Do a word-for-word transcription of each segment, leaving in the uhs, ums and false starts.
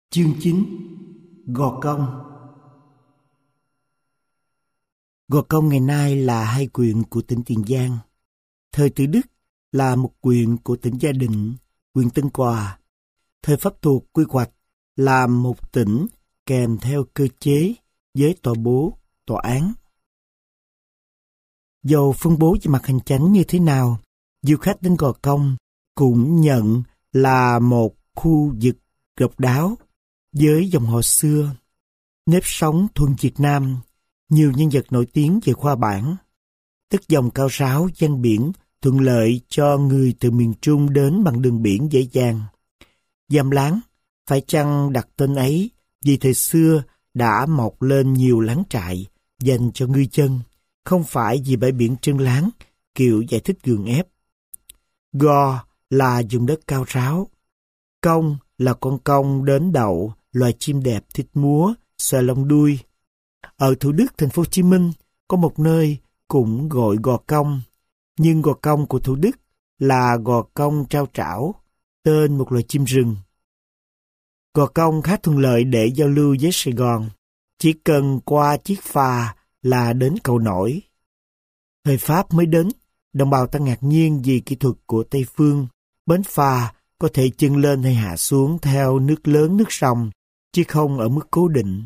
Chương chín. Gò Công. Gò Công ngày nay là hai huyện của tỉnh Tiền Giang. Thời Tự Đức là một huyện của tỉnh Gia Định, huyện Tân Quà. Thời Pháp thuộc quy hoạch là một tỉnh kèm theo cơ chế với tòa bố, tòa án. Dầu phân bố về mặt hành chánh như thế nào, du khách đến Gò Công cũng nhận là một khu vực độc đáo với dòng họ xưa, nếp sống thuần Việt Nam, nhiều nhân vật nổi tiếng về khoa bảng, tức dòng cao ráo ven biển thuận lợi cho người từ miền Trung đến bằng đường biển dễ dàng. Giàm Láng, phải chăng đặt tên ấy vì thời xưa đã mọc lên nhiều láng trại dành cho ngư dân, không phải vì bãi biển Trơn Láng, kiểu giải thích gượng ép. Gò là vùng đất cao ráo, công là con công đến đậu, loài chim đẹp thích múa, xòe lông đuôi. Ở Thủ Đức, thành phố Hồ Chí Minh, có một nơi cũng gọi Gò Công, nhưng Gò Công của Thủ Đức là Gò Công trao trảo, tên một loài chim rừng. Gò Công khá thuận lợi để giao lưu với Sài Gòn, chỉ cần qua chiếc phà là đến cầu nổi. Thời Pháp mới đến, đồng bào ta ngạc nhiên vì kỹ thuật của Tây Phương, bến phà có thể chân lên hay hạ xuống theo nước lớn nước sông, chứ không ở mức cố định.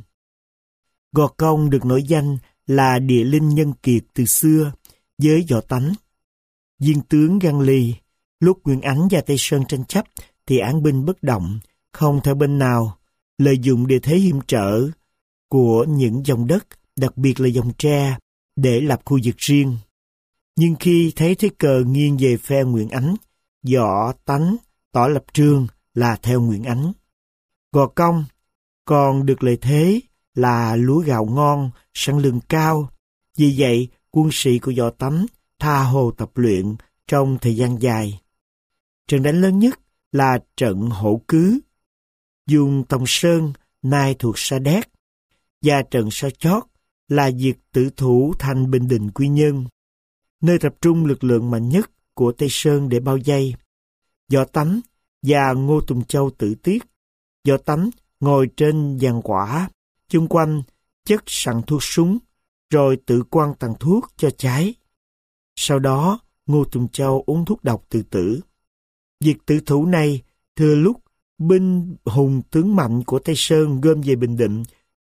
Gò Công được nổi danh là địa linh nhân kiệt từ xưa, với võ tánh. Viên tướng Gan Ly, lúc Nguyễn Ánh và Tây Sơn tranh chấp thì án binh bất động, không theo bên nào, lợi dụng địa thế hiểm trở của những dòng đất, đặc biệt là dòng tre, để lập khu vực riêng. Nhưng khi thấy thế cờ nghiêng về phe Nguyễn Ánh, võ tánh tỏ lập trường là theo Nguyễn Ánh. Gò Công còn được lợi thế là lúa gạo ngon, sản lượng cao. Vì vậy, quân sĩ của võ tánh tha hồ tập luyện trong thời gian dài. Trận đánh lớn nhất là trận Hổ Cứ, vùng Tòng Sơn, nay thuộc Sa Đéc, và trận Sa Chót là việc tử thủ thành Bình Định Quy Nhơn, nơi tập trung lực lượng mạnh nhất của Tây Sơn để bao vây. Võ Tánh và Ngô Tùng Châu tử tiết. Võ Tánh ngồi trên giàn quả, chung quanh chất sẵn thuốc súng, rồi tự quăng tàn thuốc cho cháy. Sau đó, Ngô Tùng Châu uống thuốc độc tự tử. Việc tử thủ này thừa lúc binh hùng tướng mạnh của Tây Sơn gom về Bình Định.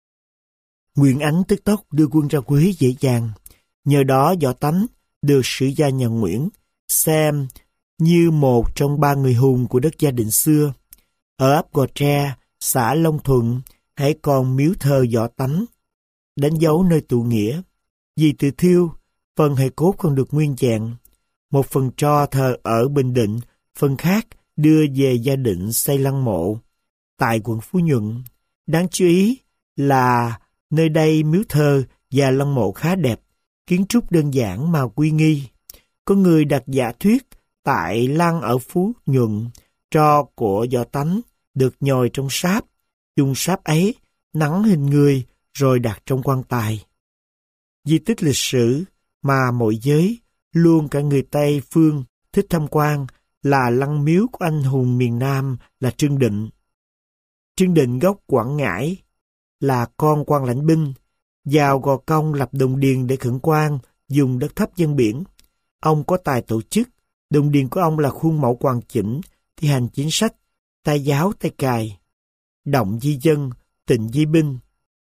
Nguyễn Ánh tức tốc đưa quân ra Quế dễ dàng. Nhờ đó Võ Tánh được sử gia nhà Nguyễn xem như một trong ba người hùng của đất Gia Định xưa. Ở ấp Gò Tre, xã Long Thuận, hãy còn miếu thờ Võ Tánh, đánh dấu nơi tụ nghĩa. Vì tự thiêu, phần hài cốt còn được nguyên vẹn. Một phần tro thờ ở Bình Định, phần khác đưa về Gia Định xây lăng mộ tại quận Phú Nhuận. Đáng chú ý là nơi đây miếu thờ và lăng mộ khá đẹp, kiến trúc đơn giản mà uy nghi. Có người đặt giả thuyết tại lăng ở Phú Nhuận, tro của Võ Tánh được nhồi trong sáp, dùng sáp ấy nắn hình người rồi đặt trong quan tài. Di tích lịch sử mà mọi giới, luôn cả người Tây phương, thích tham quan là lăng miếu của anh hùng miền Nam là Trương Định. Trương Định gốc Quảng Ngãi, là con quan lãnh binh, vào Gò Công lập đồn điền để khẩn quan dùng đất thấp ven biển. Ông có tài tổ chức, đồn điền của ông là khuôn mẫu hoàn chỉnh, thi hành chính sách, tay giáo tay cài, động di dân, tịnh di binh.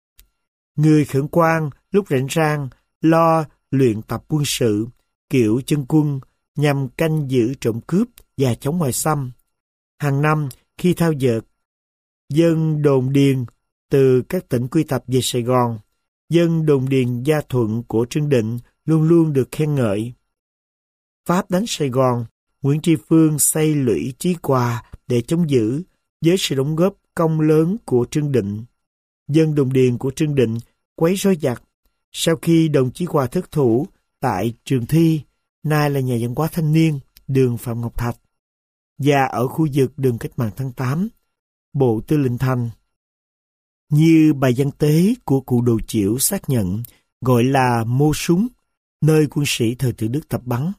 Người khẩn quan lúc rảnh rang lo luyện tập quân sự, kiểu chân quân, nhằm canh giữ trộm cướp và chống ngoại xâm. Hàng năm khi thao dượt, dân đồn điền từ các tỉnh quy tập về Sài Gòn, dân đồn điền Gia Thuận của Trương Định luôn luôn được khen ngợi. Pháp đánh Sài Gòn, Nguyễn Tri Phương xây lũy Chí Quà để chống giữ, với sự đóng góp công lớn của Trương Định. Dân đồn điền của Trương Định quấy rối giặc. Sau khi đồng chí Quà thất thủ tại Trường Thi, nay là nhà văn hóa thanh niên, đường Phạm Ngọc Thạch, và ở khu vực đường Cách mạng tháng tám, Bộ Tư lệnh Thành, như bài văn tế của cụ Đồ Chiểu xác nhận, gọi là mô súng, nơi quân sĩ thời Tự Đức tập bắn.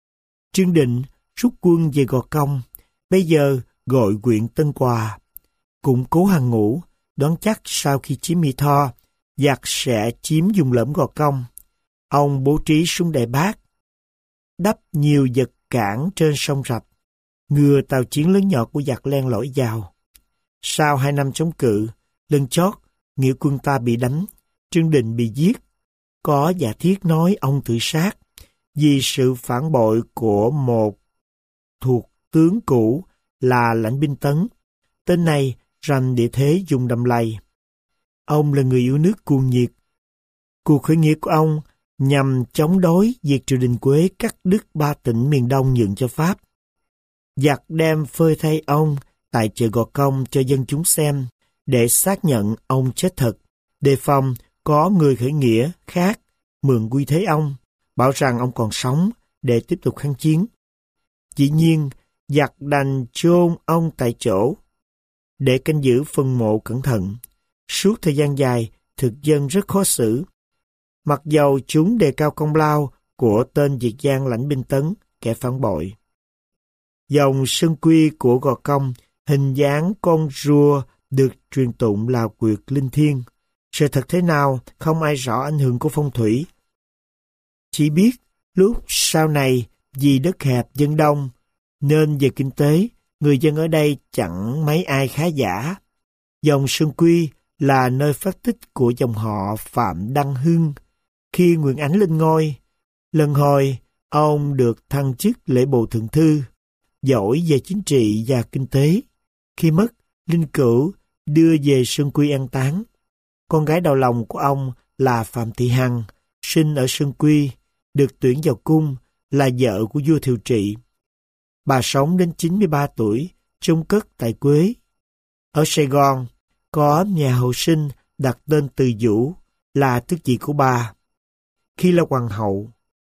Trương Định rút quân về Gò Công, bây giờ gọi huyện Tân Quà. củng cố hàng ngũ, đoán chắc sau khi chiếm Mỹ Tho, giặc sẽ chiếm vùng lõm Gò Công. Ông bố trí súng đại bác, đắp nhiều vật cản trên sông Rạch, ngừa tàu chiến lớn nhỏ của giặc len lỏi vào. Sau hai năm chống cự, lần chót, nghĩa quân ta bị đánh, Trương Định bị giết. Có giả thiết nói ông tự sát vì sự phản bội của một thuộc tướng cũ là Lãnh Binh Tấn. Tên này rành địa thế vùng Đầm Lầy. Ông là người yêu nước cuồng nhiệt. Cuộc khởi nghĩa của ông nhằm chống đối việc triều đình Quế cắt đứt ba tỉnh miền Đông nhượng cho Pháp. Giặc đem phơi thay ông tại chợ Gò Công cho dân chúng xem để xác nhận ông chết thật, đề phòng có người khởi nghĩa khác mượn uy thế ông, bảo rằng ông còn sống để tiếp tục kháng chiến. Dĩ nhiên, giặc đành chôn ông tại chỗ để canh giữ phần mộ cẩn thận. Suốt thời gian dài, thực dân rất khó xử. Mặc dầu chúng đề cao công lao của tên Việt Giang Lãnh Binh Tấn, kẻ phản bội. Dòng Sơn Quy của Gò Công, hình dáng con rùa được truyền tụng là quyệt linh thiêng. Sự thật thế nào không ai rõ ảnh hưởng của phong thủy. Chỉ biết lúc sau này vì đất hẹp dân đông, nên về kinh tế, người dân ở đây chẳng mấy ai khá giả. Dòng Sơn Quy là nơi phát tích của dòng họ Phạm Đăng Hưng. Khi Nguyễn Ánh lên ngôi, lần hồi ông được thăng chức lễ bộ thượng thư, giỏi về chính trị và kinh tế. Khi mất, linh cữu đưa về Sơn Quy an táng. Con gái đầu lòng của ông là Phạm Thị Hằng, sinh ở Sơn Quy, được tuyển vào cung, là vợ của vua Thiệu Trị. Bà sống đến chín mươi ba tuổi, chôn cất tại Quế. Ở Sài Gòn, có nhà hậu sinh đặt tên Từ Vũ, là tước vị của bà. Khi là hoàng hậu,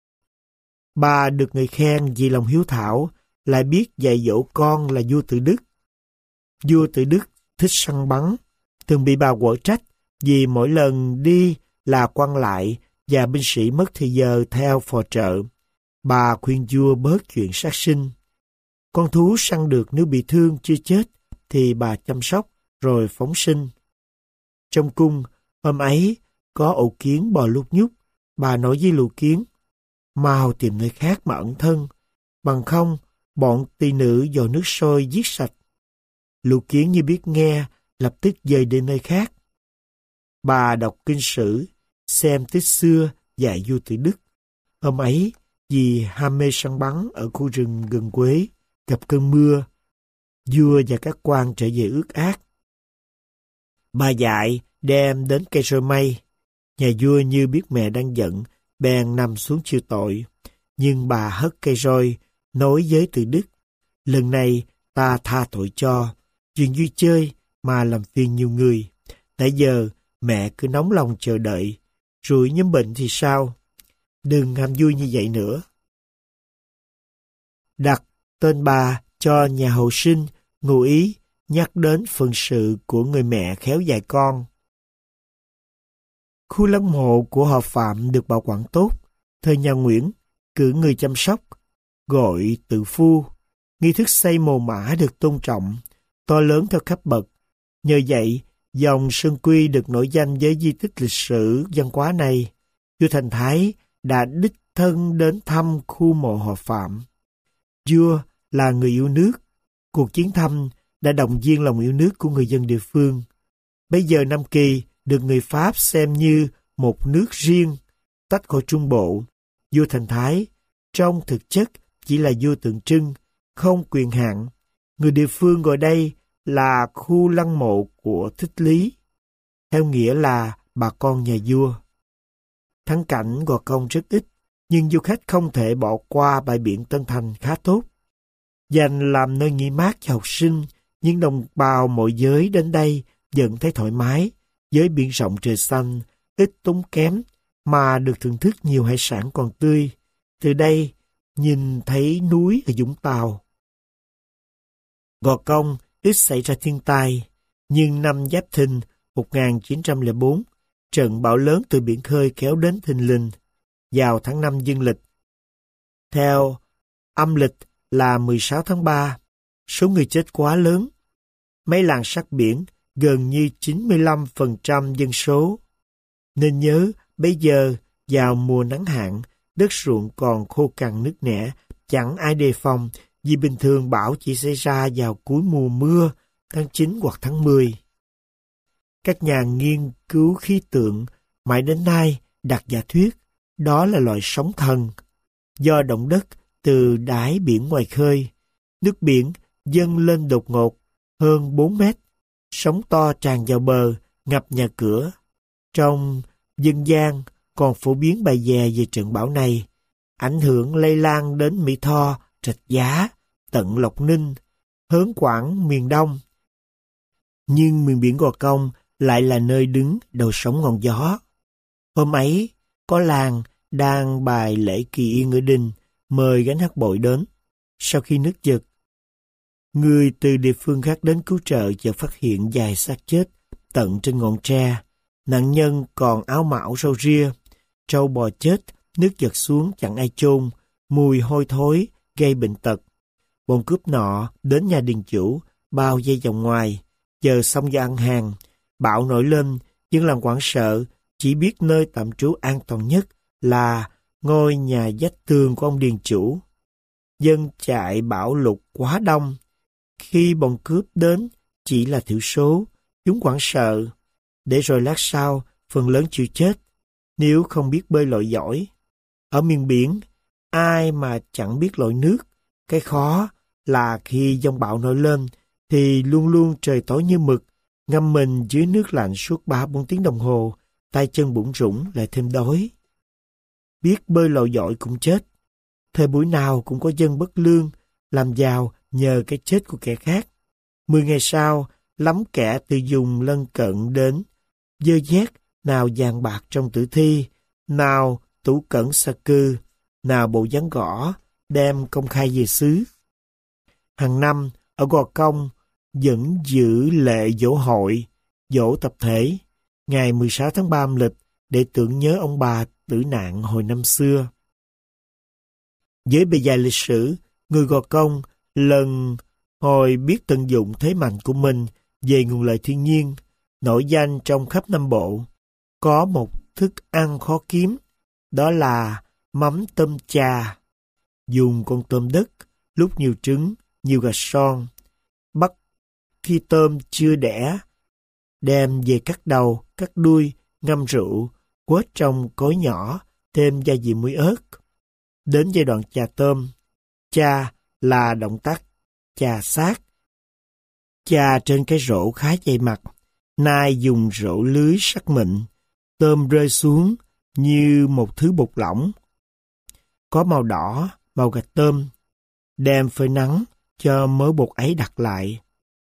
bà được người khen vì lòng hiếu thảo, lại biết dạy dỗ con là vua Tự Đức. Vua Tự Đức thích săn bắn, thường bị bà quở trách vì mỗi lần đi là quan lại và binh sĩ mất thời giờ theo phò trợ. Bà khuyên vua bớt chuyện sát sinh. Con thú săn được nếu bị thương chưa chết thì bà chăm sóc rồi phóng sinh. Trong cung, hôm ấy có ổ kiến bò lúc nhúc, bà nói với lũ kiến: mau tìm nơi khác mà ẩn thân, bằng không bọn tỳ nữ dò nước sôi giết sạch. Lũ kiến như biết nghe, lập tức dời đến nơi khác. Bà đọc kinh sử, xem tích xưa dạy vua Tự Đức. Hôm ấy, vì ham mê săn bắn ở khu rừng gần Quế, gặp cơn mưa, vua và các quan trở về ướt át. Bà dạy đem đến cây roi mây. Nhà vua như biết mẹ đang giận, bèn nằm xuống chịu tội. Nhưng bà hất cây roi, nói với Tự Đức: lần này ta tha tội cho, chuyện vui chơi mà làm phiền nhiều người. Nãy giờ mẹ cứ nóng lòng chờ đợi, rồi nhóm bệnh thì sao? Đừng ham vui như vậy nữa. Đặt tên bà cho nhà hậu sinh, ngụ ý nhắc đến phận sự của người mẹ khéo dạy con. Khu lăng mộ của họ Phạm được bảo quản tốt. Thời nhà Nguyễn, cử người chăm sóc, gọi tự phu. Nghi thức xây mồ mả được tôn trọng, to lớn theo cấp bậc. Nhờ vậy, dòng Sơn Quy được nổi danh với di tích lịch sử văn hóa này. Vua Thành Thái đã đích thân đến thăm khu mộ họ Phạm. Vua là người yêu nước. Cuộc chiến thăm đã động viên lòng yêu nước của người dân địa phương. Bây giờ Nam Kỳ được người Pháp xem như một nước riêng, tách khỏi Trung Bộ. Vua Thành Thái, trong thực chất chỉ là vua tượng trưng, không quyền hạn. Người địa phương gọi đây là khu lăng mộ của Thích Lý, theo nghĩa là bà con nhà vua. Thắng cảnh Gò Công rất ít, nhưng du khách không thể bỏ qua bãi biển Tân Thành khá tốt. Dành làm nơi nghỉ mát cho học sinh, nhưng đồng bào mọi giới đến đây vẫn thấy thoải mái, với biển rộng trời xanh, ít tốn kém, mà được thưởng thức nhiều hải sản còn tươi. Từ đây, nhìn thấy núi ở Vũng Tàu. Gò Công ít xảy ra thiên tai, nhưng năm Giáp Thìn một nghìn chín trăm lẻ bốn, trận bão lớn từ biển khơi kéo đến thình lình vào tháng năm dương lịch. Theo âm lịch là mười sáu tháng ba, số người chết quá lớn. mấy làng sát biển gần như chín mươi lăm phần trăm dân số. Nên nhớ, bây giờ, vào mùa nắng hạn, đất ruộng còn khô cằn nứt nẻ, chẳng ai đề phòng, vì bình thường bão chỉ xảy ra vào cuối mùa mưa, tháng chín hoặc tháng mười. Các nhà nghiên cứu khí tượng mãi đến nay đặt giả thuyết đó là loại sóng thần. Do động đất từ đáy biển ngoài khơi, nước biển dâng lên đột ngột hơn bốn mét, sóng to tràn vào bờ, ngập nhà cửa. Trong dân gian còn phổ biến bài vè về trận bão này, ảnh hưởng lây lan đến Mỹ Tho, Rạch Giá, tận Lộc Ninh, Hớn Quảng miền Đông. Nhưng miền biển Gò Công lại là nơi đứng đầu sóng ngọn gió. Hôm ấy, có làng đang bài lễ kỳ yên ở đình, mời gánh hát bội đến. Sau khi nước giật, người từ địa phương khác đến cứu trợ chợt phát hiện vài xác chết tận trên ngọn tre. Nạn nhân còn áo mão râu ria, trâu bò chết, nước giật xuống chẳng ai chôn, mùi hôi thối gây bệnh tật. Bọn cướp nọ đến nhà điền chủ, bao dây vòng ngoài, chờ xong giờ ăn hàng. Bão nổi lên, dân làng hoảng sợ, chỉ biết nơi tạm trú an toàn nhất là ngôi nhà vách tường của ông điền chủ. Dân chạy bão lụt quá đông. Khi bọn cướp đến chỉ là thiểu số, chúng hoảng sợ. Để rồi lát sau, phần lớn chịu chết, nếu không biết bơi lội giỏi. Ở miền biển, ai mà chẳng biết lội nước. Cái khó là khi giông bão nổi lên, thì luôn luôn trời tối như mực, ngâm mình dưới nước lạnh suốt ba bốn tiếng đồng hồ, tay chân bủn rủn lại thêm đói. Biết bơi lội giỏi cũng chết. Thời buổi nào cũng có dân bất lương, làm giàu nhờ cái chết của kẻ khác. Mười ngày sau, lắm kẻ từ vùng lân cận đến, dơ dét, nào vàng bạc trong tử thi, nào tủ cẩn sa cư, nào bộ dáng gõ, đem công khai về xứ. Hàng năm, ở Gò Công, vẫn giữ lệ giỗ hội, giỗ tập thể, ngày mười sáu tháng ba âm lịch, để tưởng nhớ ông bà tử nạn hồi năm xưa. Với bề dày lịch sử, người Gò Công lần hồi biết tận dụng thế mạnh của mình về nguồn lợi thiên nhiên, nổi danh trong khắp Nam Bộ. Có một thức ăn khó kiếm, đó là mắm tôm chà. Dùng con tôm đất, lúc nhiều trứng, nhiều gạch son. Bắt khi tôm chưa đẻ, đem về cắt đầu, cắt đuôi, ngâm rượu, quết trong cối nhỏ, thêm gia vị muối ớt. Đến giai đoạn chà tôm, chà là động tác chà sát. Chà trên cái rổ khá dày mặt, nay dùng rổ lưới sắc mịn, tôm rơi xuống như một thứ bột lỏng. Có màu đỏ, màu gạch tôm, đem phơi nắng cho mớ bột ấy đặc lại.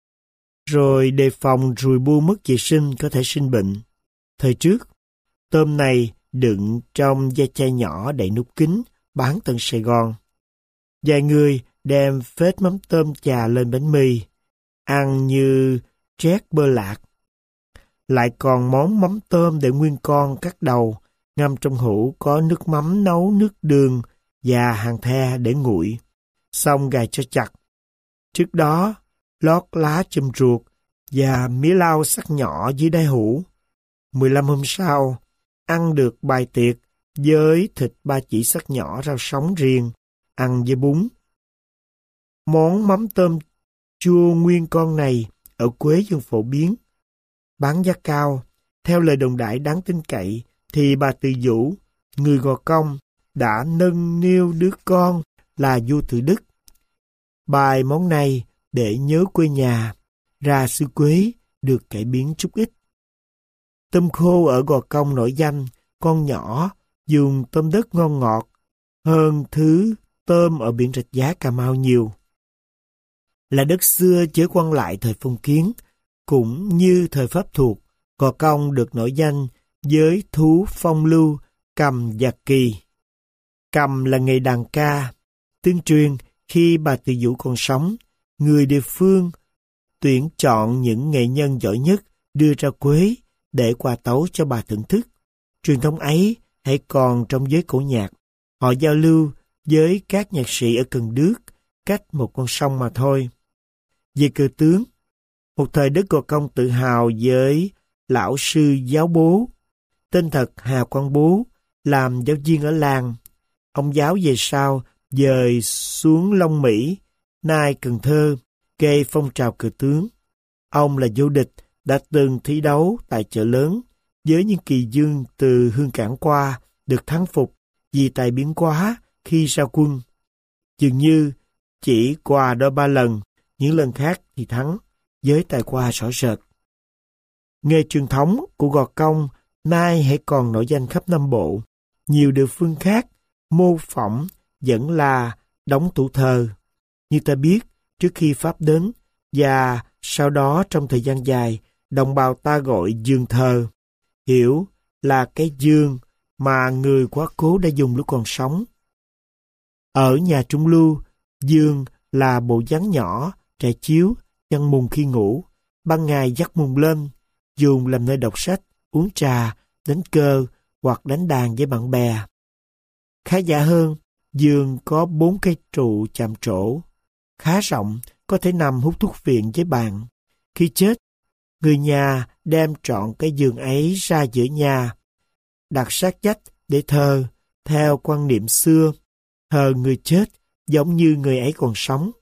Rồi đề phòng ruồi bu mất vệ sinh có thể sinh bệnh. Thời trước, tôm này đựng trong da chai nhỏ đậy nút kín, bán tận Sài Gòn. Vài người đem phết mắm tôm chà lên bánh mì, ăn như trét bơ lạc. Lại còn món mắm tôm để nguyên con cắt đầu, ngâm trong hũ có nước mắm nấu nước đường và hàng the để nguội, xong gài cho chặt. Trước đó, lót lá chum ruột và mía lau sắc nhỏ dưới đáy hũ. mười lăm hôm sau, ăn được bài tiệc với thịt ba chỉ sắc nhỏ rau sống riêng, ăn với bún. Món mắm tôm chua nguyên con này ở Quế Dương phổ biến, bán giá cao. Theo lời đồn đại đáng tin cậy, thì bà Từ Vũ, người Gò Công, đã nâng niu đứa con là vua Tự Đức. Bài món này để nhớ quê nhà, ra xứ Quế được cải biến chút ít. Tôm khô ở Gò Công nổi danh, con nhỏ, dùng tôm đất ngon ngọt, hơn thứ tôm ở biển Rạch Giá Cà Mau nhiều. Là đất xưa chớ quan lại thời phong kiến, cũng như thời Pháp thuộc, Gò Công được nổi danh với thú phong lưu, cầm và kỳ. Cầm là nghề đàn ca. Tương truyền, khi bà Từ Vũ còn sống, người địa phương tuyển chọn những nghệ nhân giỏi nhất đưa ra Quế để qua tấu cho bà thưởng thức. Truyền thống ấy hãy còn trong giới cổ nhạc. Họ giao lưu với các nhạc sĩ ở Cần Đước, cách một con sông mà thôi. Về cờ tướng, Một thời đất Gò Công tự hào với lão sư giáo bố. Tên thật Hà Quang Bố, làm giáo viên ở làng. Ông giáo về sau dời xuống Long Mỹ, nay Cần Thơ, gây phong trào cờ tướng. Ông là vô địch, đã từng thi đấu tại chợ lớn với những kỳ dương từ Hương Cảng qua, được thắng phục vì tài biến quá khi ra quân. Dường như chỉ qua đôi ba lần, những lần khác thì thắng, với tài qua rõ rệt. Nghề truyền thống của Gò Công nay hãy còn nổi danh khắp Nam Bộ. Nhiều địa phương khác mô phỏng vẫn là đóng tủ thờ. Như ta biết, trước khi Pháp đến và sau đó trong thời gian dài, đồng bào ta gọi giường thờ, hiểu là cái giường mà người quá cố đã dùng lúc còn sống. Ở nhà trung lưu, giường là bộ dáng nhỏ, trải chiếu, chăn mùng khi ngủ, ban ngày dắt mùng lên, dùng làm nơi đọc sách, uống trà, đánh cờ hoặc đánh đàn với bạn bè. Khá giả hơn, giường có bốn cây trụ chạm trổ, khá rộng, có thể nằm hút thuốc viện với bạn. Khi chết, người nhà đem trọn cái giường ấy ra giữa nhà, đặt sát vách để thờ, theo quan niệm xưa, thờ người chết giống như người ấy còn sống.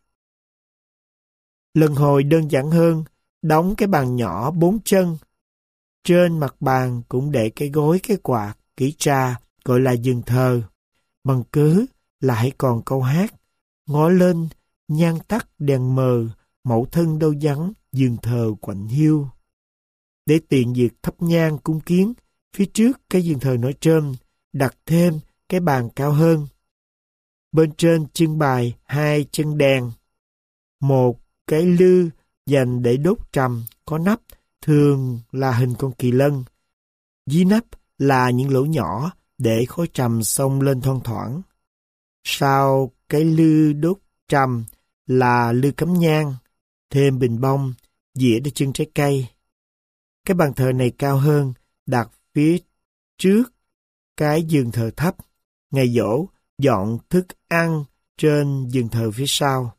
Lần hồi đơn giản hơn, đóng cái bàn nhỏ bốn chân. Trên mặt bàn cũng để cái gối, cái quạt, kỹ tra, gọi là giường thờ. Bằng cớ là hãy còn câu hát, ngó lên, nhang tắt đèn mờ, mẫu thân đâu vắng, giường thờ quạnh hiu. Để tiện việc thắp nhang cúng kiến, phía trước cái giường thờ nói trên, đặt thêm cái bàn cao hơn. Bên trên trưng bày hai chân đèn, một cái lư dành để đốt trầm có nắp, thường là hình con kỳ lân. Dưới nắp là những lỗ nhỏ để khói trầm xông lên thoang thoảng. Sau cái lư đốt trầm là lư cắm nhang, thêm bình bông, dĩa để trưng trái cây. Cái bàn thờ này cao hơn, đặt phía trước cái giường thờ thấp. Ngày giỗ, dọn thức ăn trên giường thờ phía sau.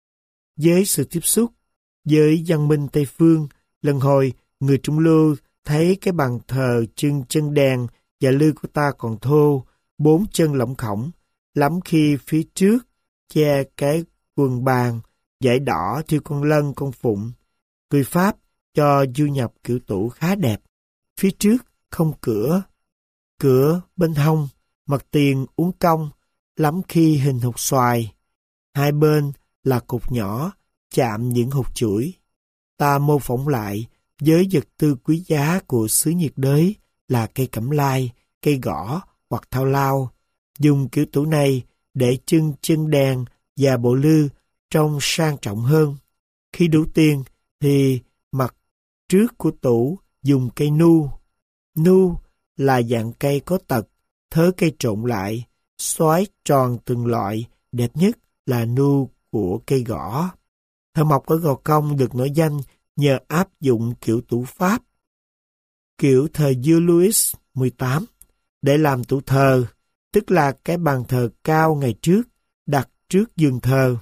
Với sự tiếp xúc với văn minh Tây Phương, lần hồi người Trung Lưu thấy cái bàn thờ trưng chân đèn và lư của ta còn thô, bốn chân lỏng khổng, lắm khi phía trước che cái quần bàn, dải đỏ thiêu con lân con phụng. Người Pháp cho du nhập kiểu tủ khá đẹp. Phía trước không cửa, cửa bên hông, mặt tiền uốn cong, lắm khi hình hột xoài. Hai bên là cột nhỏ, chạm những hột chuỗi. Ta mô phỏng lại với vật tư quý giá của xứ nhiệt đới là cây cẩm lai, cây gõ hoặc thao lao. Dùng kiểu tủ này để trưng chân đèn và bộ lư trông sang trọng hơn. Khi đủ tiền thì mặt trước của tủ dùng cây nu. Nu là dạng cây có tật, thớ cây trộn lại, xoáy tròn từng loại, đẹp nhất là nu của cây gõ. Thợ mộc ở Gò Công được nổi danh nhờ áp dụng kiểu tủ Pháp, kiểu thời vua Louis mười tám, để làm tủ thờ, tức là cái bàn thờ cao ngày trước, đặt trước giường thờ.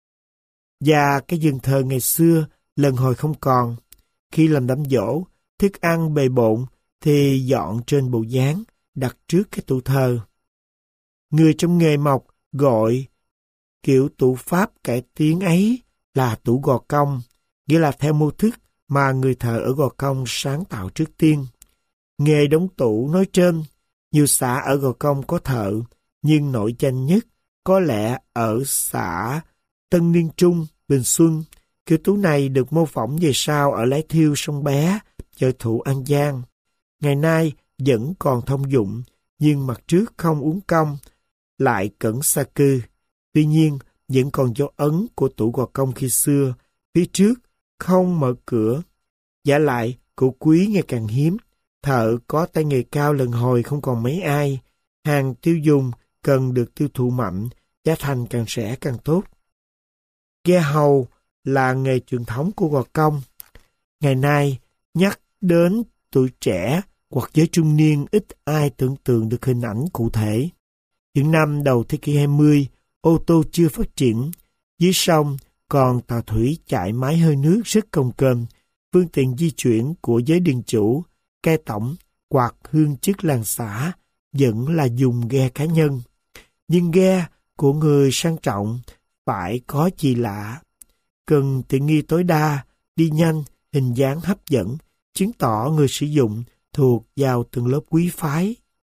Và cái giường thờ ngày xưa lần hồi không còn. Khi làm đám giỗ, thức ăn bề bộn thì dọn trên bộ dáng, đặt trước cái tủ thờ. Người trong nghề mộc gọi kiểu tủ Pháp cải tiến ấy là tủ Gò Công, nghĩa là theo mô thức mà người thợ ở Gò Công sáng tạo trước tiên. Nghề đóng tủ nói trên, nhiều xã ở Gò Công có thợ, nhưng nổi danh nhất có lẽ ở xã Tân Niên Trung, Bình Xuân. Kiểu tủ này được mô phỏng về sau ở Lái Thiêu, Sông Bé, Chợ Thụ, An Giang. Ngày nay vẫn còn thông dụng, nhưng mặt trước không uốn cong, lại cẩn sa cư. Tuy nhiên, vẫn còn dấu ấn của tủ Gò Công khi xưa, phía trước không mở cửa. Giả lại, cụ quý ngày càng hiếm, thợ có tay nghề cao lần hồi không còn mấy ai. Hàng tiêu dùng cần được tiêu thụ mạnh, giá thành càng rẻ càng tốt. Ghe hầu là nghề truyền thống của Gò Công. Ngày nay, nhắc đến tuổi trẻ hoặc giới trung niên ít ai tưởng tượng được hình ảnh cụ thể. Những năm đầu thế kỷ hai mươi, ô tô chưa phát triển, dưới sông còn tàu thủy chạy máy hơi nước rất công kênh, phương tiện di chuyển của giới điền chủ, cai tổng hoặc hương chức làng xã vẫn là dùng ghe cá nhân. Nhưng ghe của người sang trọng phải có gì lạ, cần tiện nghi tối đa, đi nhanh, hình dáng hấp dẫn, chứng tỏ người sử dụng thuộc vào từng lớp quý phái.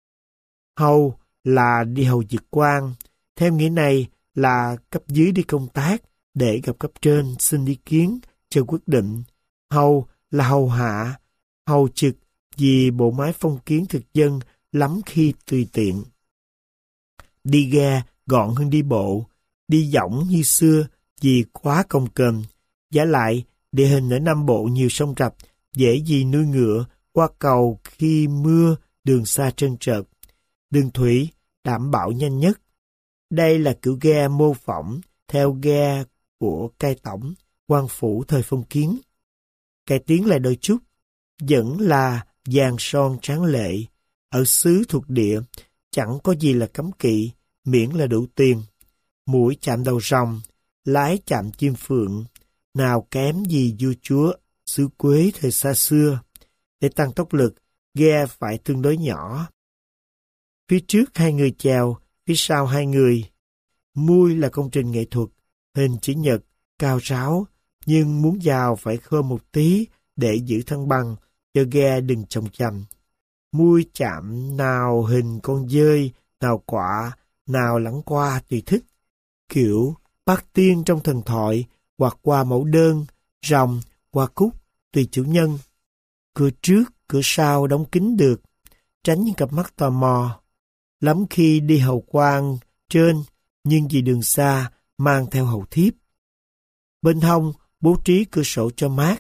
Hầu là đi hầu việc quan, theo nghĩa này là cấp dưới đi công tác để gặp cấp trên xin ý kiến cho quyết định. Hầu là hầu hạ, hầu trực vì bộ máy phong kiến thực dân lắm khi tùy tiện. Đi ghe gọn hơn đi bộ, đi dõng như xưa vì quá công kềnh. Vả lại, địa hình ở Nam Bộ nhiều sông rạch, dễ gì nuôi ngựa, qua cầu khi mưa, đường xa trơn trượt. Đường thủy đảm bảo nhanh nhất. Đây là kiểu ghe mô phỏng theo ghe của cai tổng, quan phủ thời phong kiến. Cải tiến lại đôi chút, vẫn là vàng son tráng lệ. Ở xứ thuộc địa, chẳng có gì là cấm kỵ, miễn là đủ tiền. Mũi chạm đầu rồng, lái chạm chim phượng, nào kém gì vua chúa xứ Quế thời xa xưa. Để tăng tốc lực, ghe phải tương đối nhỏ. Phía trước hai người chèo, phía sau hai người. Mui là công trình nghệ thuật, hình chữ nhật, cao ráo, nhưng muốn vào phải khom một tí để giữ thăng bằng, cho ghe đừng chồng chành. Mui chạm nào hình con dơi, nào quạ, nào lẳng qua tùy thích. Kiểu bát tiên trong thần thoại, hoặc qua mẫu đơn, rồng, qua cúc, tùy chủ nhân. Cửa trước, cửa sau đóng kín được, tránh những cặp mắt tò mò. Lắm khi đi hầu quan trên, nhưng vì đường xa, mang theo hầu thiếp. Bên hông, bố trí cửa sổ cho mát.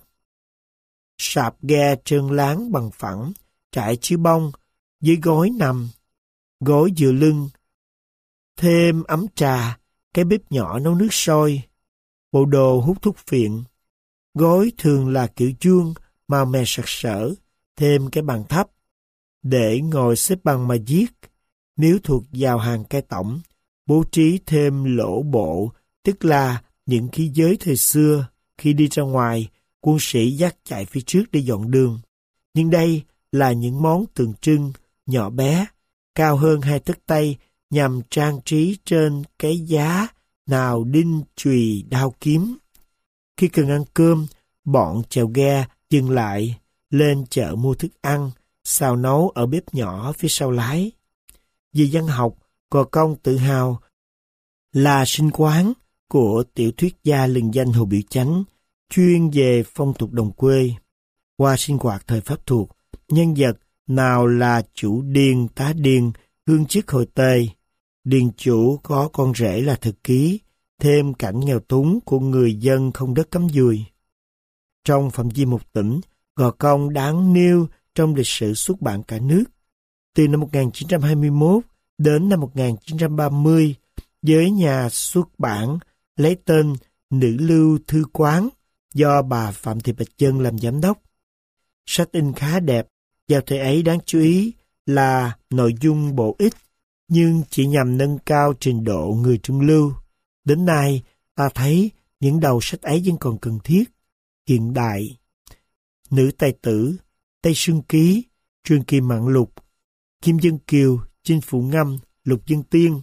Sạp ghe trơn láng bằng phẳng, trải chiếu bông, dưới gối nằm, gối dựa lưng. Thêm ấm trà, cái bếp nhỏ nấu nước sôi, bộ đồ hút thuốc phiện. Gối thường là kiểu chuông, màu mè sặc sỡ, thêm cái bàn thấp, để ngồi xếp bằng mà viết. Nếu thuộc vào hàng cai tổng, bố trí thêm lỗ bộ, tức là những khí giới thời xưa, khi đi ra ngoài, quân sĩ dắt chạy phía trước để dọn đường. Nhưng đây là những món tượng trưng, nhỏ bé, cao hơn hai tấc tay, nhằm trang trí trên cái giá, nào đinh, chùy, đao kiếm. Khi cần ăn cơm, bọn chèo ghe dừng lại, lên chợ mua thức ăn, xào nấu ở bếp nhỏ phía sau lái. Vì văn học, Gò Công tự hào là sinh quán của tiểu thuyết gia lừng danh Hồ Biểu Chánh, chuyên về phong tục đồng quê. Qua sinh hoạt thời Pháp thuộc, nhân vật nào là chủ điền, tá điền, hương chức hội Tề. Điền chủ có con rể là Thực Ký, thêm cảnh nghèo túng của người dân không đất cắm dùi. Trong phạm vi một tỉnh, Gò Công đáng nêu trong lịch sử xuất bản cả nước. Từ năm một nghìn chín trăm hai mươi mốt đến năm một nghìn chín trăm ba mươi, với nhà xuất bản lấy tên Nữ Lưu Thư Quán do bà Phạm Thị Bạch Dân làm giám đốc. Sách in khá đẹp, vào thời ấy đáng chú ý là nội dung bổ ích, nhưng chỉ nhằm nâng cao trình độ người trung lưu. Đến nay, ta thấy những đầu sách ấy vẫn còn cần thiết, hiện đại. Nữ tài tử, Tây Sương Ký, Truyền Kỳ Mạn Lục, Kim Dân Kiều, Chinh Phụ Ngâm, Lục Dân Tiên.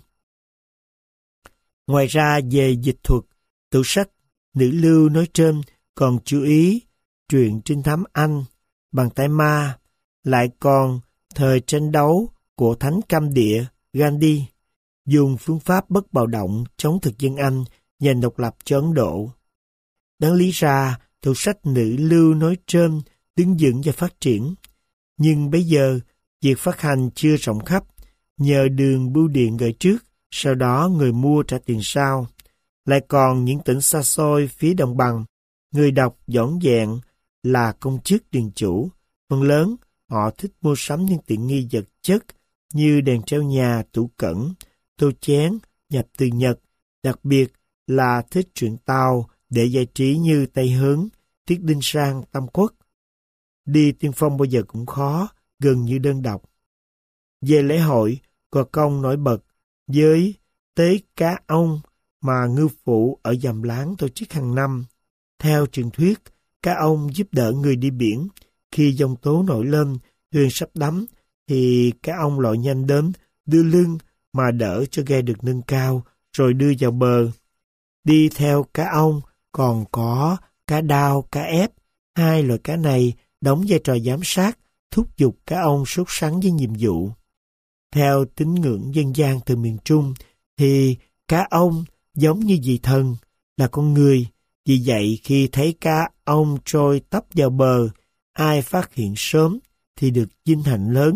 Ngoài ra về dịch thuật, tủ sách Nữ Lưu nói trên còn chú ý truyện trinh thám Anh, Bàn Tay Ma, lại còn Thời tranh đấu của Thánh Cam Địa, Gandhi, dùng phương pháp bất bạo động chống thực dân Anh giành độc lập cho Ấn Độ. Đáng lý ra, tủ sách Nữ Lưu nói trên đứng vững và phát triển. Nhưng bây giờ, việc phát hành chưa rộng khắp, nhờ đường bưu điện gửi trước, sau đó người mua trả tiền sau. Lại còn những tỉnh xa xôi phía đồng bằng, người đọc dõn dẹn là công chức điền chủ. Phần lớn, họ thích mua sắm những tiện nghi vật chất như đèn treo nhà, tủ cẩn, tô chén, nhập từ Nhật, đặc biệt là thích truyện Tàu để giải trí như Tây Hớn, Tiết Đinh Sang, Tam Quốc. Đi tiên phong bao giờ cũng khó, gần như đơn độc. Về lễ hội, Gò Công nổi bật với tế cá ông mà ngư phủ ở Dầm Láng tổ chức hàng năm. Theo truyền thuyết, cá ông giúp đỡ người đi biển. Khi giông tố nổi lên, thuyền sắp đắm, thì cá ông lội nhanh đến, đưa lưng mà đỡ cho ghe được nâng cao, rồi đưa vào bờ. Đi theo cá ông còn có cá đao, cá ép. Hai loại cá này đóng vai trò giám sát, thúc giục cá ông sốt sắng với nhiệm vụ. Theo tín ngưỡng dân gian từ miền Trung, thì cá ông giống như vị thần, là con người. Vì vậy, khi thấy cá ông trôi tấp vào bờ, ai phát hiện sớm thì được vinh hạnh lớn.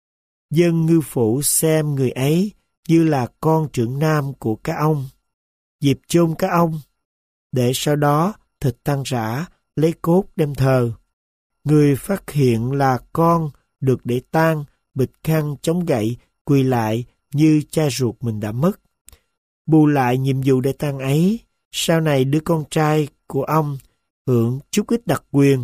Dân ngư phủ xem người ấy như là con trưởng nam của cá ông. Dịp chôn cá ông, để sau đó thịt tan rã, lấy cốt đem thờ. Người phát hiện là con được để tang, bịt khăn chống gậy, quỳ lại như cha ruột mình đã mất. Bù lại nhiệm vụ để tang ấy, sau này đứa con trai của ông hưởng chút ít đặc quyền,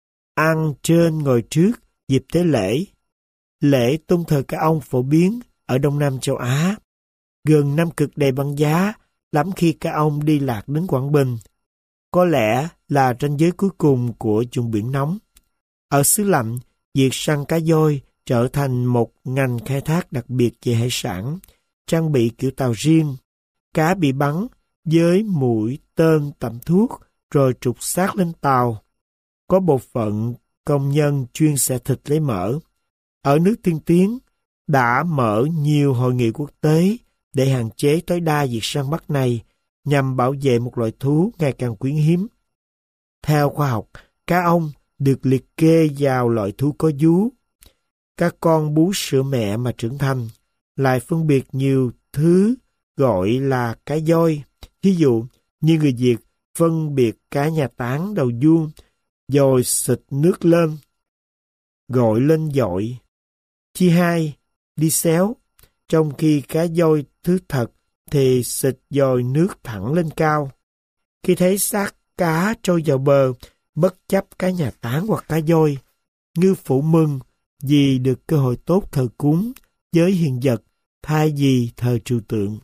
ăn trên ngồi trước dịp tế lễ. Lễ tôn thờ cá ông phổ biến ở Đông Nam châu Á. Gần Nam Cực đầy băng giá, lắm khi cá ông đi lạc đến Quảng Bình. Có lẽ là ranh giới cuối cùng của vùng biển nóng. Ở xứ lạnh, việc săn cá voi trở thành một ngành khai thác đặc biệt về hải sản, trang bị kiểu tàu riêng. Cá bị bắn với mũi tên tẩm thuốc rồi trục xác lên tàu. Có bộ phận công nhân chuyên xẻ thịt lấy mỡ. Ở nước tiên tiến đã mở nhiều hội nghị quốc tế để hạn chế tối đa việc săn bắt này nhằm bảo vệ một loại thú ngày càng quý hiếm. Theo khoa học, cá ông được liệt kê vào loại thú có vú. Các con bú sữa mẹ mà trưởng thành lại phân biệt nhiều thứ gọi là cá voi. Ví dụ như người Việt phân biệt cá nhà tán đầu vuông, rồi xịt nước lên, gọi lên dội. Chi hai, đi xéo, trong khi cá voi thứ thật thì xịt dồi nước thẳng lên cao. Khi thấy xác cá trôi vào bờ, bất chấp cá nhà tán hoặc cá voi, ngư phủ mừng vì được cơ hội tốt thờ cúng với hiện vật thay vì thờ trừu tượng.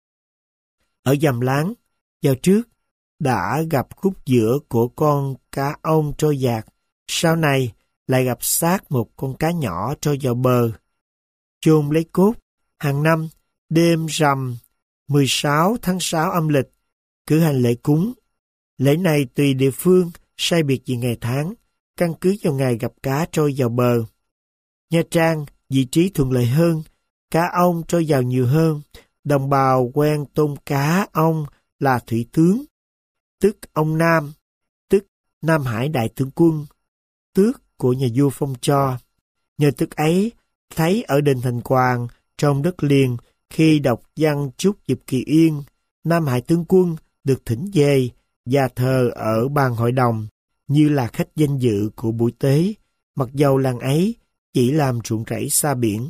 Ở Dầm Láng, vào trước, đã gặp khúc giữa của con cá ông trôi dạt, sau này lại gặp xác một con cá nhỏ trôi vào bờ. Chôn lấy cốt, hàng năm, đêm rằm mười sáu tháng sáu âm lịch, cử hành lễ cúng. Lễ này tùy địa phương, sai biệt về ngày tháng, căn cứ vào ngày gặp cá trôi vào bờ. Nha Trang, vị trí thuận lợi hơn, cá ông trôi vào nhiều hơn, đồng bào quen tôn cá ông là thủy tướng, tức ông Nam, tức Nam Hải Đại Tướng Quân, tước của nhà vua phong cho. Nhờ tước ấy, thấy ở đền Thành Quàng, trong đất liền, khi đọc văn chúc dịp kỳ yên, Nam Hải Tướng Quân được thỉnh về và thờ ở bàn hội đồng như là khách danh dự của buổi tế, mặc dầu làng ấy chỉ làm ruộng rẫy xa biển.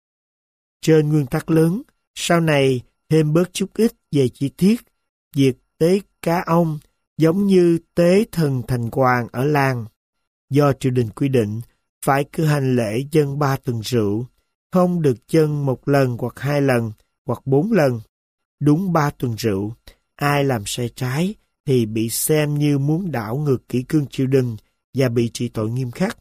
Trên nguyên tắc lớn, sau này thêm bớt chút ít về chi tiết, việc tế cá ông giống như tế thần Thành Quàng ở làng. Do triều đình quy định, phải cử hành lễ dâng ba tuần rượu, không được dâng một lần hoặc hai lần hoặc bốn lần. Đúng ba tuần rượu, ai làm sai trái thì bị xem như muốn đảo ngược kỷ cương triều đình và bị trị tội nghiêm khắc.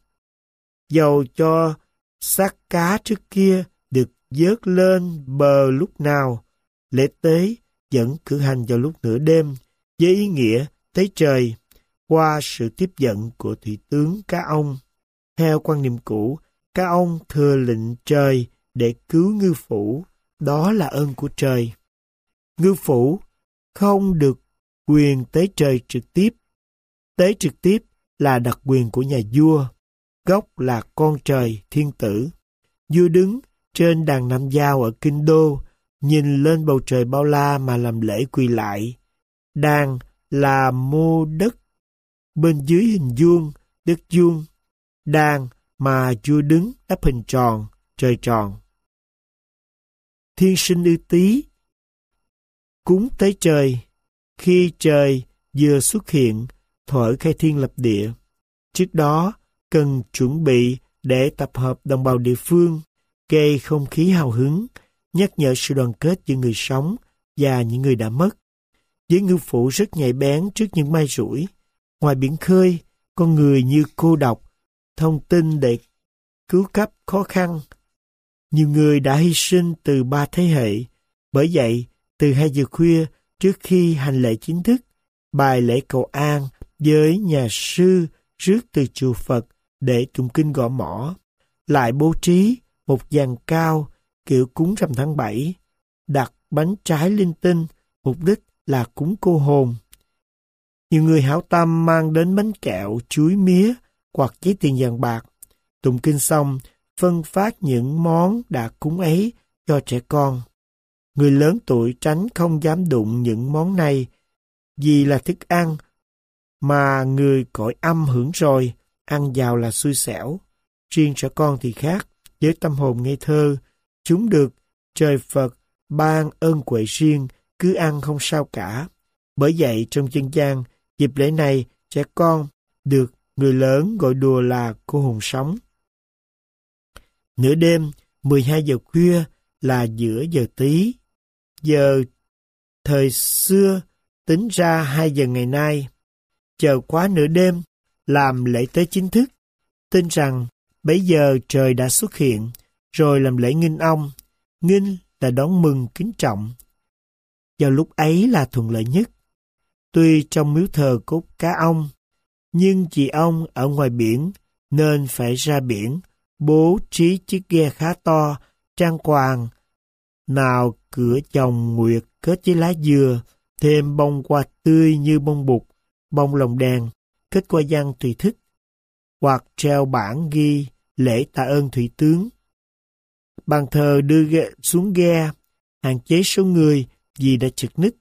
Dầu cho xác cá trước kia được vớt lên bờ lúc nào, lễ tế vẫn cử hành vào lúc nửa đêm với ý nghĩa tế trời qua sự tiếp dẫn của thủy tướng cá ông. Theo quan niệm cũ, cá ông thừa lệnh trời để cứu ngư phủ, đó là ơn của trời. Ngư phủ không được quyền tế trời trực tiếp. Tế trực tiếp là đặc quyền của nhà vua, gốc là con trời, thiên tử. Vua đứng trên đàn Nam Giao ở Kinh Đô, nhìn lên bầu trời bao la mà làm lễ quỳ lại. Đàn là mô đất, bên dưới hình vuông, đất vuông. Đàn mà vua đứng đắp hình tròn, trời tròn. Thiên sinh ư Tý, cúng tế trời. Khi trời vừa xuất hiện, thổi khai thiên lập địa. Trước đó, cần chuẩn bị để tập hợp đồng bào địa phương, gây không khí hào hứng, nhắc nhở sự đoàn kết giữa người sống và những người đã mất. Giới ngư phủ rất nhạy bén trước những may rủi. Ngoài biển khơi, con người như cô độc, thông tin để cứu cấp khó khăn. Nhiều người đã hy sinh từ ba thế hệ. Bởi vậy, từ hai giờ khuya trước khi hành lễ chính thức, bài lễ cầu an với nhà sư rước từ chùa Phật để tụng kinh gõ mõ, lại bố trí một dàn cao kiểu cúng rằm tháng bảy, đặt bánh trái linh tinh, mục đích là cúng cô hồn. Nhiều người hảo tâm mang đến bánh kẹo, chuối mía hoặc giấy tiền vàng bạc. Tụng kinh xong, phân phát những món đã cúng ấy cho trẻ con. Người lớn tuổi tránh không dám đụng những món này vì là thức ăn mà người cõi âm hưởng rồi, ăn vào là xui xẻo. Riêng trẻ con thì khác, với tâm hồn ngây thơ, chúng được trời Phật ban ơn huệ riêng, cứ ăn không sao cả. Bởi vậy trong dân gian, dịp lễ này trẻ con được người lớn gọi đùa là cô hồn sống. Nửa đêm, mười hai giờ khuya là giữa giờ Tý. Giờ thời xưa tính ra hai giờ ngày nay. Chờ quá nửa đêm, làm lễ tế chính thức. Tin rằng bấy giờ trời đã xuất hiện, rồi làm lễ nghinh ông. Nghinh là đón mừng kính trọng. Vào lúc ấy là thuận lợi nhất. Tuy trong miếu thờ cốt cá ông, nhưng vì ông ở ngoài biển nên phải ra biển, bố trí chiếc ghe khá to, trang hoàng, nào cửa chồng nguyệt kết với lá dừa, thêm bông hoa tươi như bông bụt, bông lồng đèn, kết qua văn tùy thích, hoặc treo bảng ghi lễ tạ ơn thủy tướng. Bàn thờ đưa ghe xuống ghe, hạn chế số người vì đã chật ních.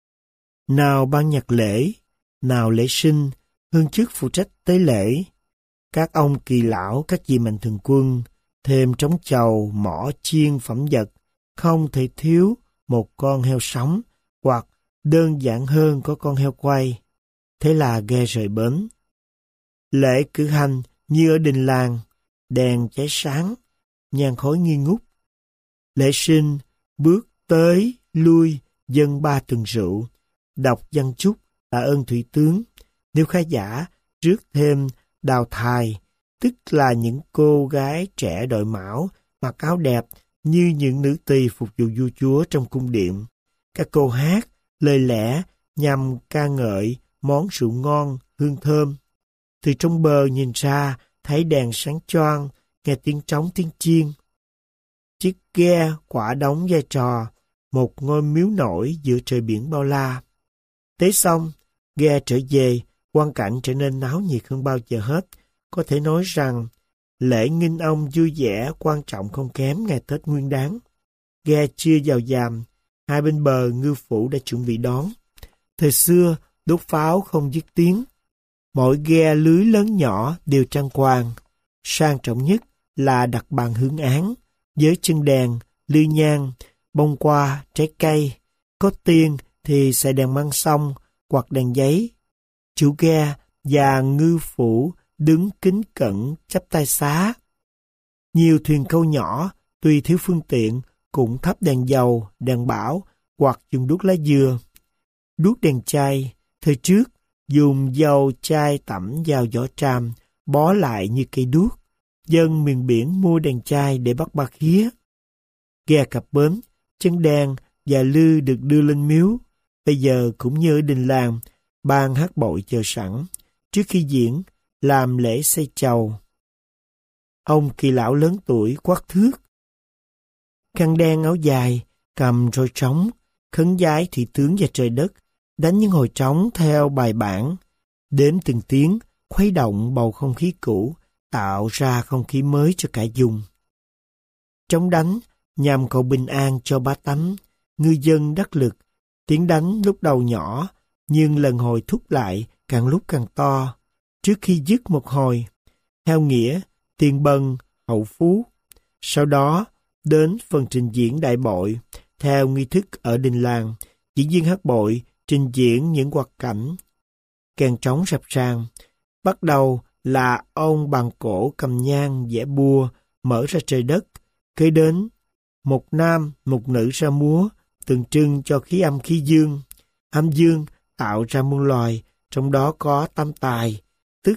Nào ban nhạc lễ, nào lễ sinh, hương chức phụ trách tế lễ. Các ông kỳ lão, các vị mạnh thường quân, thêm trống chầu, mõ chiên phẩm vật, không thể thiếu một con heo sống, hoặc đơn giản hơn có con heo quay. Thế là ghe rời bến. Lễ cử hành như ở đình làng, đèn cháy sáng, nhang khói nghi ngút. Lễ sinh bước tới lui dâng ba tuần rượu, đọc văn chúc tạ ơn thủy tướng. Nếu khá giả rước thêm đào thài, tức là những cô gái trẻ đội mão, mặc áo đẹp như những nữ tỳ phục vụ vua chúa trong cung điện. Các cô hát lời lẽ nhằm ca ngợi món rượu ngon, hương thơm. Từ trong bờ nhìn ra, thấy đèn sáng choang, nghe tiếng trống tiếng chiên. Chiếc ghe quả đóng vai trò một ngôi miếu nổi giữa trời biển bao la. Tế xong, ghe trở về, quang cảnh trở nên náo nhiệt hơn bao giờ hết. Có thể nói rằng, lễ nghinh ông vui vẻ, quan trọng không kém ngày Tết Nguyên Đán. Ghe chưa vào dàm, hai bên bờ ngư phủ đã chuẩn bị đón. Thời xưa, đốt pháo không dứt tiếng. Mỗi ghe lưới lớn nhỏ đều trang hoàng. Sang trọng nhất là đặt bàn hương án, với chân đèn, lư nhang, bông hoa, trái cây. Có tiền thì xài đèn măng sông hoặc đèn giấy. Chủ ghe và ngư phủ đứng kính cẩn chắp tay xá. Nhiều thuyền câu nhỏ, tuy thiếu phương tiện, cũng thắp đèn dầu, đèn bão hoặc dùng đuốc lá dừa. Đuốc đèn chai, thời trước dùng dầu chai tẩm vào vỏ tràm, bó lại như cây đuốc. Dân miền biển mua đèn chai để bắt ba khía. Ghe cập bến, chân đèn và lư được đưa lên miếu. Bây giờ cũng như ở đình làng, ban hát bội chờ sẵn. Trước khi diễn, làm lễ xây chầu. Ông kỳ lão lớn tuổi quát thước. Khăn đen áo dài, cầm roi trống, khấn vái thị tướng và trời đất, đánh những hồi trống theo bài bản. Đếm từng tiếng, khuấy động bầu không khí cũ, tạo ra không khí mới cho cả vùng. Trống đánh nhằm cầu bình an cho bá tánh, ngư dân đắc lực. Tiếng đánh lúc đầu nhỏ, nhưng lần hồi thúc lại càng lúc càng to. Trước khi dứt một hồi, theo nghĩa tiền bần hậu phú. Sau đó đến phần trình diễn đại bội, theo nghi thức ở đình làng, diễn viên hát bội trình diễn những hoạt cảnh. Kèn trống rập ràng. Bắt đầu là ông bằng cổ cầm nhang vẽ bùa mở ra trời đất. Kế đến một nam một nữ ra múa, tượng trưng cho khí âm khí dương. Âm dương tạo ra muôn loài, trong đó có tam tài, tức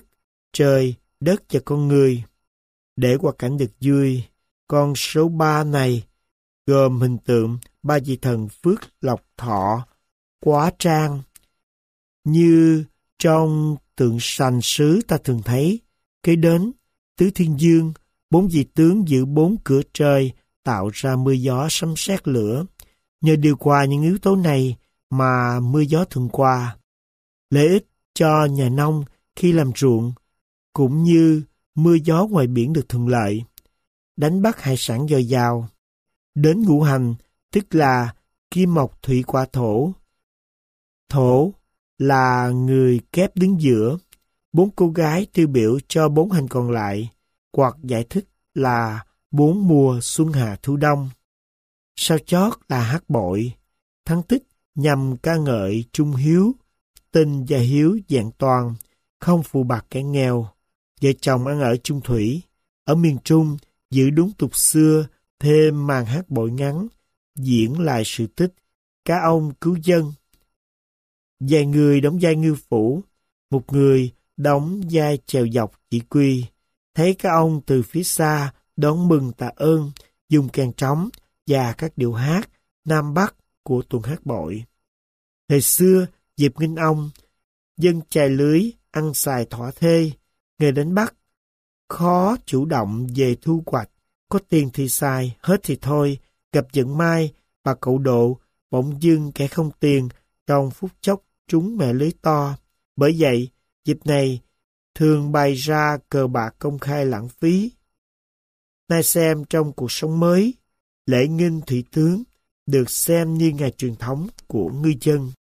trời, đất và con người. Để qua cảnh được vui, con số ba này gồm hình tượng ba vị thần Phước, Lộc, Thọ, Quá, Trang. Như trong tượng sành sứ ta thường thấy, kế đến tứ thiên dương, bốn vị tướng giữ bốn cửa trời tạo ra mưa gió sấm sét lửa. Nhờ điều qua những yếu tố này mà mưa gió thường qua. Lợi ích cho nhà nông khi làm ruộng, cũng như mưa gió ngoài biển được thuận lợi. Đánh bắt hải sản dồi dào. Đến ngũ hành, tức là kim mộc thủy hỏa thổ. Thổ là người kép đứng giữa, bốn cô gái tiêu biểu cho bốn hành còn lại, hoặc giải thích là bốn mùa xuân hạ thu đông. Sao chót là hát bội, thắng tích nhằm ca ngợi trung hiếu, tình và hiếu vẹn toàn, không phụ bạc kẻ nghèo. Vợ chồng ăn ở chung thủy, ở miền Trung giữ đúng tục xưa, thêm màn hát bội ngắn, diễn lại sự tích cá ông cứu dân. Vài người đóng vai ngư phủ, một người đóng vai chèo dọc chỉ quy. Thấy cá ông từ phía xa đón mừng tạ ơn, dùng kèn trống và các điệu hát Nam Bắc của tuần hát bội. Thời xưa, dịp nghinh ông, dân chài lưới, ăn xài thỏa thê, nghề đánh bắt, khó chủ động về thu hoạch, có tiền thì xài, hết thì thôi, gặp vận may, bà cậu độ, bỗng dưng kẻ không tiền, trong phút chốc trúng mẹ lưới to. Bởi vậy, dịp này thường bày ra cờ bạc công khai lãng phí. Nay xem trong cuộc sống mới, lễ nghinh thủy tướng được xem như ngày truyền thống của ngư dân.